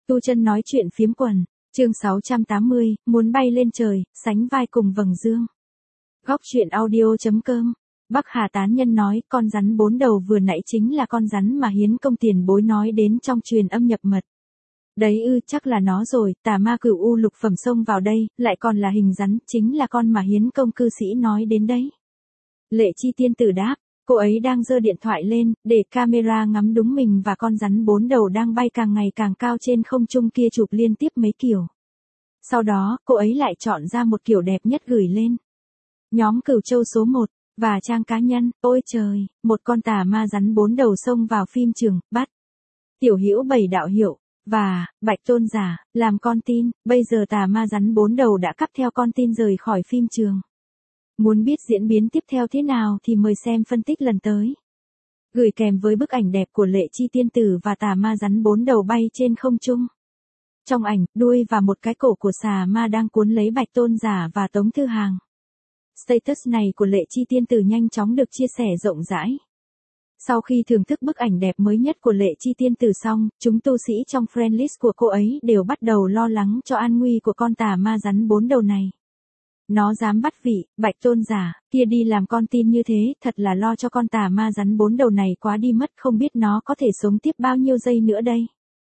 Tu Chân nói chuyện phiếm quần, chương 680, muốn bay lên trời, sánh vai cùng vầng dương. Góc truyện audio.com. Bắc Hà tán nhân nói, con rắn 4 đầu vừa nãy chính là con rắn mà Hiến công tiền bối nói đến trong truyền âm nhập mật. Đấy chắc là nó rồi, tà ma cửu u lục phẩm xông vào đây, lại còn là hình rắn, chính là con mà Hiến công cư sĩ nói đến đấy. Lệ Chi tiên tử đáp, cô ấy đang giơ điện thoại lên, để camera ngắm đúng mình và con rắn 4 đầu đang bay càng ngày càng cao trên không trung kia chụp liên tiếp mấy kiểu. Sau đó, cô ấy lại chọn ra một kiểu đẹp nhất gửi lên. Nhóm Cửu Châu số 1, và trang cá nhân, ôi trời, một con tà ma rắn 4 đầu xông vào phim trường, bắt. Tiểu Hữu 7 đạo hiệu, và, Bạch Tôn giả, làm con tin, bây giờ tà ma rắn 4 đầu đã cắp theo con tin rời khỏi phim trường. Muốn biết diễn biến tiếp theo thế nào thì mời xem phân tích lần tới. Gửi kèm với bức ảnh đẹp của Lệ Chi tiên tử và tà ma rắn 4 đầu bay trên không trung. Trong ảnh, đuôi và một cái cổ của xà ma đang cuốn lấy Bạch Tôn giả và Tống Thư Hàng. Status này của Lệ Chi tiên tử nhanh chóng được chia sẻ rộng rãi. Sau khi thưởng thức bức ảnh đẹp mới nhất của Lệ Chi tiên tử xong, chúng tu sĩ trong friend list của cô ấy đều bắt đầu lo lắng cho an nguy của con tà ma rắn 4 đầu này. Nó dám bắt vị, Bạch Tôn giả, kia đi làm con tin như thế, thật là lo cho con tà ma rắn 4 đầu này quá đi mất, không biết nó có thể sống tiếp bao nhiêu giây nữa đây.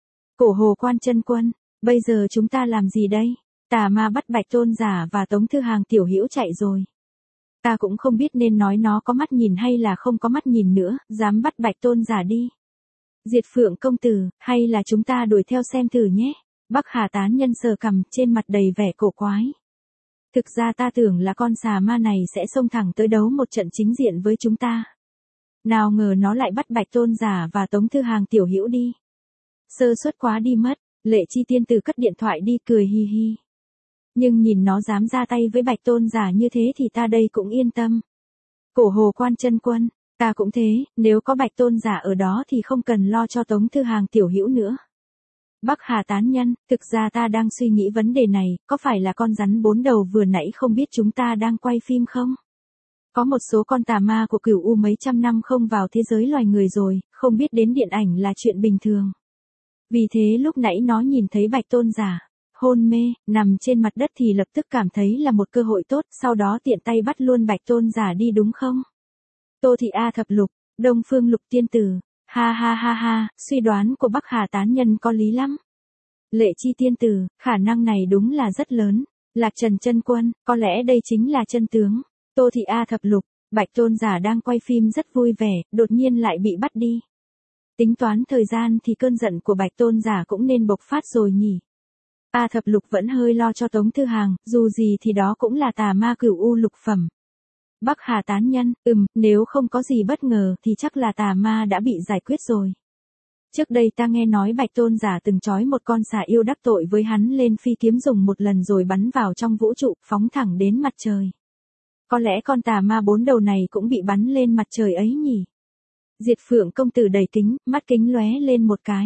Cổ Hồ Quan Chân Quân, bây giờ chúng ta làm gì đây? Tà ma bắt Bạch Tôn giả và Tống Thư Hàng Tiểu Hữu chạy rồi. Ta cũng không biết nên nói nó có mắt nhìn hay là không có mắt nhìn nữa, dám bắt Bạch Tôn giả đi. Diệt Phượng công tử, hay là chúng ta đuổi theo xem thử nhé. Bắc Hà tán nhân sờ cằm, trên mặt đầy vẻ cổ quái. Thực ra ta tưởng là con xà ma này sẽ xông thẳng tới đấu một trận chính diện với chúng ta. Nào ngờ nó lại bắt Bạch Tôn giả và Tống Thư Hàng Tiểu Hữu đi. Sơ suất quá đi mất, Lệ Chi tiên tử cất điện thoại đi cười hi hi. Nhưng nhìn nó dám ra tay với Bạch Tôn giả như thế thì ta đây cũng yên tâm. Cổ Hồ Quan Chân Quân, ta cũng thế, nếu có Bạch Tôn giả ở đó thì không cần lo cho Tống Thư Hàng Tiểu Hữu nữa. Bắc Hà tán nhân, thực ra ta đang suy nghĩ vấn đề này, có phải là con rắn 4 đầu vừa nãy không biết chúng ta đang quay phim không? Có một số con tà ma của Cửu U mấy trăm năm không vào thế giới loài người rồi, không biết đến điện ảnh là chuyện bình thường. Vì thế lúc nãy nó nhìn thấy Bạch Tôn giả, hôn mê, nằm trên mặt đất thì lập tức cảm thấy là một cơ hội tốt, sau đó tiện tay bắt luôn Bạch Tôn giả đi đúng không? Tô Thị A Thập Lục, Đông Phương Lục tiên tử. Ha ha ha ha, suy đoán của Bắc Hà tán nhân có lý lắm. Lệ Chi tiên tử, khả năng này đúng là rất lớn. Lạc Trần chân quân, có lẽ đây chính là chân tướng. Tô Thị A Thập Lục, Bạch Tôn giả đang quay phim rất vui vẻ, đột nhiên lại bị bắt đi. Tính toán thời gian thì cơn giận của Bạch Tôn giả cũng nên bộc phát rồi nhỉ. A Thập Lục vẫn hơi lo cho Tống Thư Hàng, dù gì thì đó cũng là tà ma cửu u lục phẩm. Bắc Hà tán nhân, nếu không có gì bất ngờ thì chắc là tà ma đã bị giải quyết rồi. Trước đây ta nghe nói Bạch Tôn giả từng trói một con xà yêu đắc tội với hắn lên phi kiếm dùng một lần rồi bắn vào trong vũ trụ, phóng thẳng đến mặt trời. Có lẽ con tà ma 4 đầu này cũng bị bắn lên mặt trời ấy nhỉ? Diệt Phượng công tử đầy kính, mắt kính lóe lên một cái.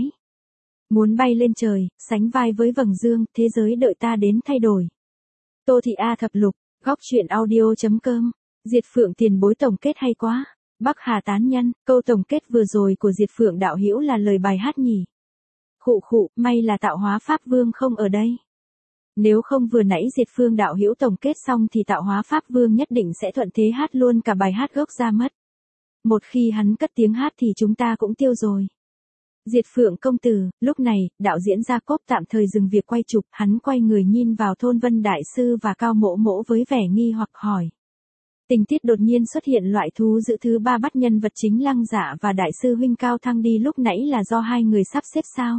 Muốn bay lên trời, sánh vai với vầng dương, thế giới đợi ta đến thay đổi. Tô Thị A Thập Lục, góc truyện audio.com. Diệt Phượng tiền bối tổng kết hay quá. Bắc Hà tán nhân, câu tổng kết vừa rồi của Diệt Phượng đạo hữu là lời bài hát nhỉ. Khụ khụ, may là Tạo Hóa Pháp Vương không ở đây. Nếu không vừa nãy Diệt Phương đạo hữu tổng kết xong thì Tạo Hóa Pháp Vương nhất định sẽ thuận thế hát luôn cả bài hát gốc ra mất. Một khi hắn cất tiếng hát thì chúng ta cũng tiêu rồi. Diệt Phượng công tử, lúc này, đạo diễn Gia Cốp tạm thời dừng việc quay chụp, hắn quay người nhìn vào Thôn Vân Đại Sư và Cao Mỗ Mỗ với vẻ nghi hoặc hỏi. Tình tiết đột nhiên xuất hiện loại thú dữ thứ 3 bắt nhân vật chính Lăng Dạ và Đại sư huynh Cao Thăng đi lúc nãy là do hai người sắp xếp sao?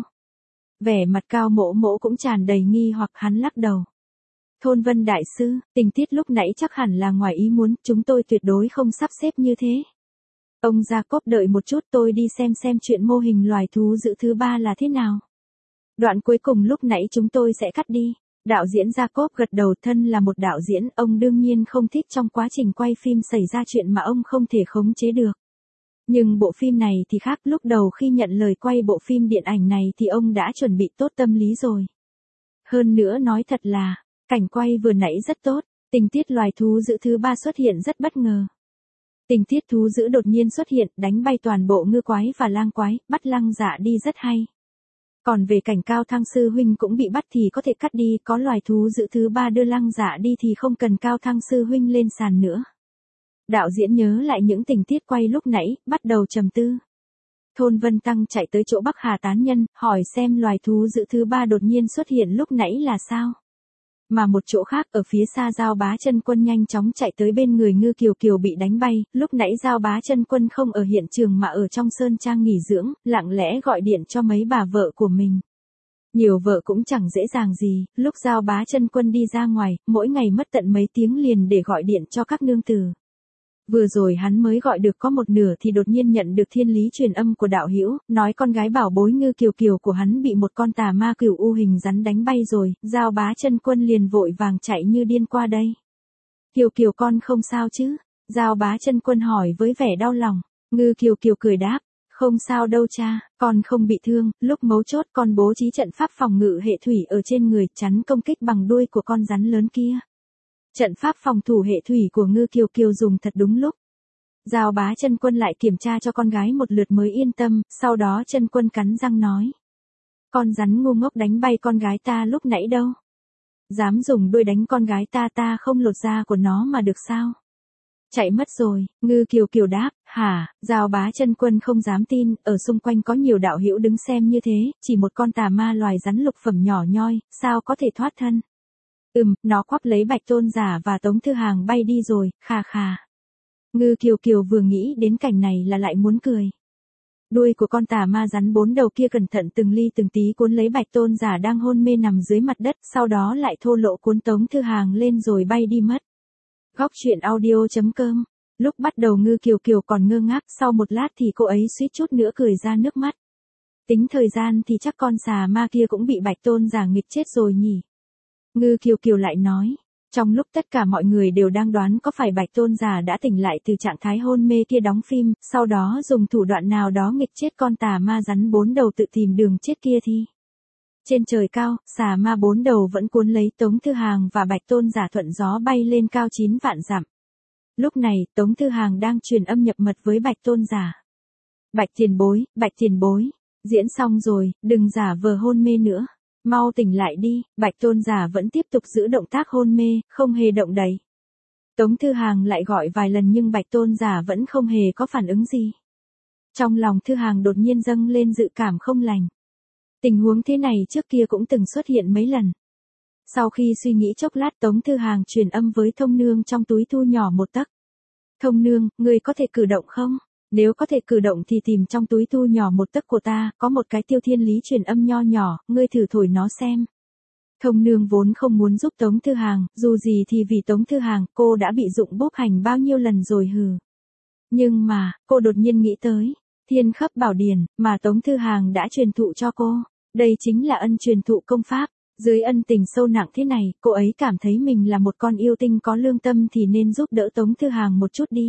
Vẻ mặt Cao Mỗ Mỗ cũng tràn đầy nghi hoặc, hắn lắc đầu. Thôn Vân Đại Sư, tình tiết lúc nãy chắc hẳn là ngoài ý muốn, chúng tôi tuyệt đối không sắp xếp như thế. Ông Gia Cốp đợi một chút, tôi đi xem chuyện mô hình loài thú dữ thứ 3 là thế nào. Đoạn cuối cùng lúc nãy chúng tôi sẽ cắt đi. Đạo diễn Gia Cốp gật đầu, thân là một đạo diễn, ông đương nhiên không thích trong quá trình quay phim xảy ra chuyện mà ông không thể khống chế được. Nhưng bộ phim này thì khác, lúc đầu khi nhận lời quay bộ phim điện ảnh này thì ông đã chuẩn bị tốt tâm lý rồi. Hơn nữa nói thật là, cảnh quay vừa nãy rất tốt, tình tiết loài thú dữ thứ 3 xuất hiện rất bất ngờ. Tình tiết thú dữ đột nhiên xuất hiện, đánh bay toàn bộ ngư quái và lang quái, bắt Lăng Dạ đi rất hay. Còn về cảnh Cao Thăng sư huynh cũng bị bắt thì có thể cắt đi, có loài thú dữ thứ ba đưa Lăng Dạ đi thì không cần Cao Thăng sư huynh lên sàn nữa. Đạo diễn nhớ lại những tình tiết quay lúc nãy, bắt đầu trầm tư. Thôn Vân Tăng chạy tới chỗ Bắc Hà tán nhân, hỏi xem loài thú dữ thứ ba đột nhiên xuất hiện lúc nãy là sao. Mà một chỗ khác ở phía xa Giao Bá Chân Quân nhanh chóng chạy tới bên người Ngư Kiều Kiều bị đánh bay, lúc nãy Giao Bá Chân Quân không ở hiện trường mà ở trong sơn trang nghỉ dưỡng, lặng lẽ gọi điện cho mấy bà vợ của mình. Nhiều vợ cũng chẳng dễ dàng gì, lúc Giao Bá Chân Quân đi ra ngoài, mỗi ngày mất tận mấy tiếng liền để gọi điện cho các nương tử. Vừa rồi hắn mới gọi được có một nửa thì đột nhiên nhận được thiên lý truyền âm của đạo hữu, nói con gái bảo bối Ngư Kiều Kiều của hắn bị một con tà ma cửu u hình rắn đánh bay rồi, Giao Bá Chân Quân liền vội vàng chạy như điên qua đây. Kiều Kiều con không sao chứ? Giao Bá Chân Quân hỏi với vẻ đau lòng. Ngư Kiều Kiều cười đáp, không sao đâu cha, con không bị thương, lúc mấu chốt con bố trí trận pháp phòng ngự hệ thủy ở trên người chắn công kích bằng đuôi của con rắn lớn kia. Trận pháp phòng thủ hệ thủy của Ngư Kiều Kiều dùng thật đúng lúc. Giao Bá Chân Quân lại kiểm tra cho con gái một lượt mới yên tâm, sau đó Chân Quân cắn răng nói. Con rắn ngu ngốc đánh bay con gái ta lúc nãy đâu. Dám dùng đuôi đánh con gái ta không lột da của nó mà được sao? Chạy mất rồi, Ngư Kiều Kiều đáp, hả, Giao Bá Chân Quân không dám tin, ở xung quanh có nhiều đạo hữu đứng xem như thế, chỉ một con tà ma loài rắn lục phẩm nhỏ nhoi, sao có thể thoát thân? Nó quắp lấy Bạch Tôn Giả và Tống Thư Hàng bay đi rồi, khà khà. Ngư Kiều Kiều vừa nghĩ đến cảnh này là lại muốn cười. Đuôi của con tà ma rắn 4 đầu kia cẩn thận từng ly từng tí cuốn lấy Bạch Tôn Giả đang hôn mê nằm dưới mặt đất, sau đó lại thô lỗ cuốn Tống Thư Hàng lên rồi bay đi mất. Góc truyện audio.com. Lúc bắt đầu Ngư Kiều Kiều còn ngơ ngác, sau một lát thì cô ấy suýt chút nữa cười ra nước mắt. Tính thời gian thì chắc con xà ma kia cũng bị Bạch Tôn Giả nghịch chết rồi nhỉ. Ngư Kiều Kiều lại nói, trong lúc tất cả mọi người đều đang đoán có phải Bạch Tôn Giả đã tỉnh lại từ trạng thái hôn mê kia đóng phim, sau đó dùng thủ đoạn nào đó nghịch chết con tà ma rắn 4 đầu tự tìm đường chết kia thì. Trên trời cao, xà ma 4 đầu vẫn cuốn lấy Tống Thư Hàng và Bạch Tôn Giả thuận gió bay lên cao 9 vạn dặm. Lúc này, Tống Thư Hàng đang truyền âm nhập mật với Bạch Tôn Giả. Bạch tiền bối, diễn xong rồi, đừng giả vờ hôn mê nữa. Mau tỉnh lại đi, Bạch Tôn Giả vẫn tiếp tục giữ động tác hôn mê, không hề động đậy. Tống Thư Hàng lại gọi vài lần nhưng Bạch Tôn Giả vẫn không hề có phản ứng gì. Trong lòng Thư Hàng đột nhiên dâng lên dự cảm không lành. Tình huống thế này trước kia cũng từng xuất hiện mấy lần. Sau khi suy nghĩ chốc lát Tống Thư Hàng truyền âm với Thông Nương trong túi thu nhỏ một tấc. Thông Nương, ngươi có thể cử động không? Nếu có thể cử động thì tìm trong túi thu nhỏ một tấc của ta, có một cái tiêu thiên lý truyền âm nho nhỏ, ngươi thử thổi nó xem. Thông Nương vốn không muốn giúp Tống Thư Hàng, dù gì thì vì Tống Thư Hàng, cô đã bị dụng bốc hành bao nhiêu lần rồi hừ. Nhưng mà, cô đột nhiên nghĩ tới, Thiên Khấp Bảo Điển, mà Tống Thư Hàng đã truyền thụ cho cô. Đây chính là ân truyền thụ công pháp. Dưới ân tình sâu nặng thế này, cô ấy cảm thấy mình là một con yêu tinh có lương tâm thì nên giúp đỡ Tống Thư Hàng một chút đi.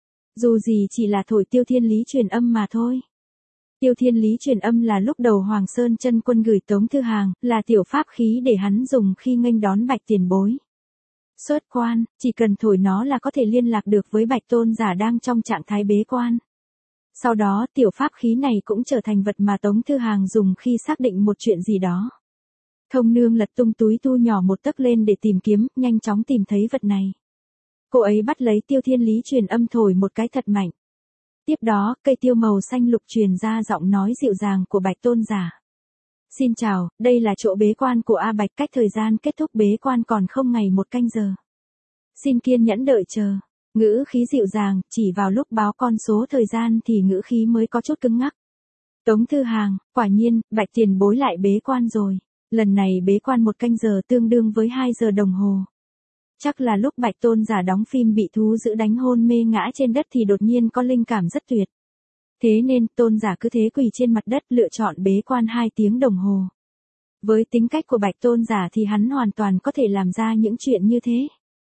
Dù gì chỉ là thổi tiêu thiên lý truyền âm mà thôi. Tiêu thiên lý truyền âm là lúc đầu Hoàng Sơn Chân Quân gửi Tống Thư Hàng, là tiểu pháp khí để hắn dùng khi nghênh đón Bạch tiền bối. Xuất quan, chỉ cần thổi nó là có thể liên lạc được với Bạch Tôn Giả đang trong trạng thái bế quan. Sau đó tiểu pháp khí này cũng trở thành vật mà Tống Thư Hàng dùng khi xác định một chuyện gì đó. Thông Nương lật tung túi thu nhỏ một tấc lên để tìm kiếm, nhanh chóng tìm thấy vật này. Cô ấy bắt lấy tiêu thiên lý truyền âm thổi một cái thật mạnh. Tiếp đó, cây tiêu màu xanh lục truyền ra giọng nói dịu dàng của Bạch Tôn Giả. Xin chào, đây là chỗ bế quan của A Bạch, cách thời gian kết thúc bế quan còn không ngày 1 canh giờ. Xin kiên nhẫn đợi chờ. Ngữ khí dịu dàng, chỉ vào lúc báo con số thời gian thì ngữ khí mới có chút cứng ngắc. Tống Thư Hàng, quả nhiên, Bạch tiền bối lại bế quan rồi. Lần này bế quan 1 canh giờ tương đương với 2 giờ đồng hồ. Chắc là lúc Bạch Tôn Giả đóng phim bị thú dữ đánh hôn mê ngã trên đất thì đột nhiên có linh cảm rất tuyệt. Thế nên, Tôn Giả cứ thế quỳ trên mặt đất lựa chọn bế quan 2 tiếng đồng hồ. Với tính cách của Bạch Tôn Giả thì hắn hoàn toàn có thể làm ra những chuyện như thế.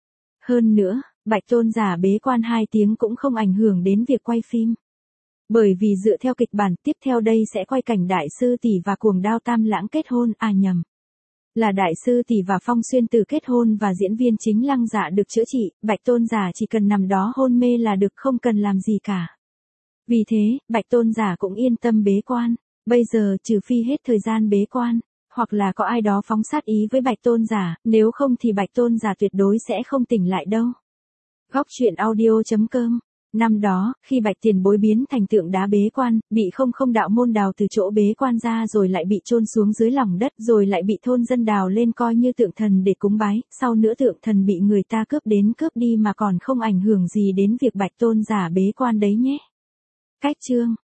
Hơn nữa, Bạch Tôn Giả bế quan 2 tiếng cũng không ảnh hưởng đến việc quay phim. Bởi vì dựa theo kịch bản tiếp theo đây sẽ quay cảnh Đại Sư Tỷ và Cuồng Đao Tam Lãng kết hôn, là Đại Sư Tỷ và Phong Xuyên Tử kết hôn và diễn viên chính Lăng Dạ được chữa trị, Bạch Tôn Giả chỉ cần nằm đó hôn mê là được, không cần làm gì cả. Vì thế, Bạch Tôn Giả cũng yên tâm bế quan. Bây giờ trừ phi hết thời gian bế quan, hoặc là có ai đó phóng sát ý với Bạch Tôn giả, nếu không thì Bạch Tôn giả tuyệt đối sẽ không tỉnh lại đâu. Góc truyện audio.com. Năm đó, khi Bạch Tiền Bối biến thành tượng đá bế quan, bị không đạo môn đào từ chỗ bế quan ra rồi lại bị chôn xuống dưới lòng đất rồi lại bị thôn dân đào lên coi như tượng thần để cúng bái, sau nữa tượng thần bị người ta cướp đến cướp đi mà còn không ảnh hưởng gì đến việc Bạch Tôn giả bế quan đấy nhé. Cách chương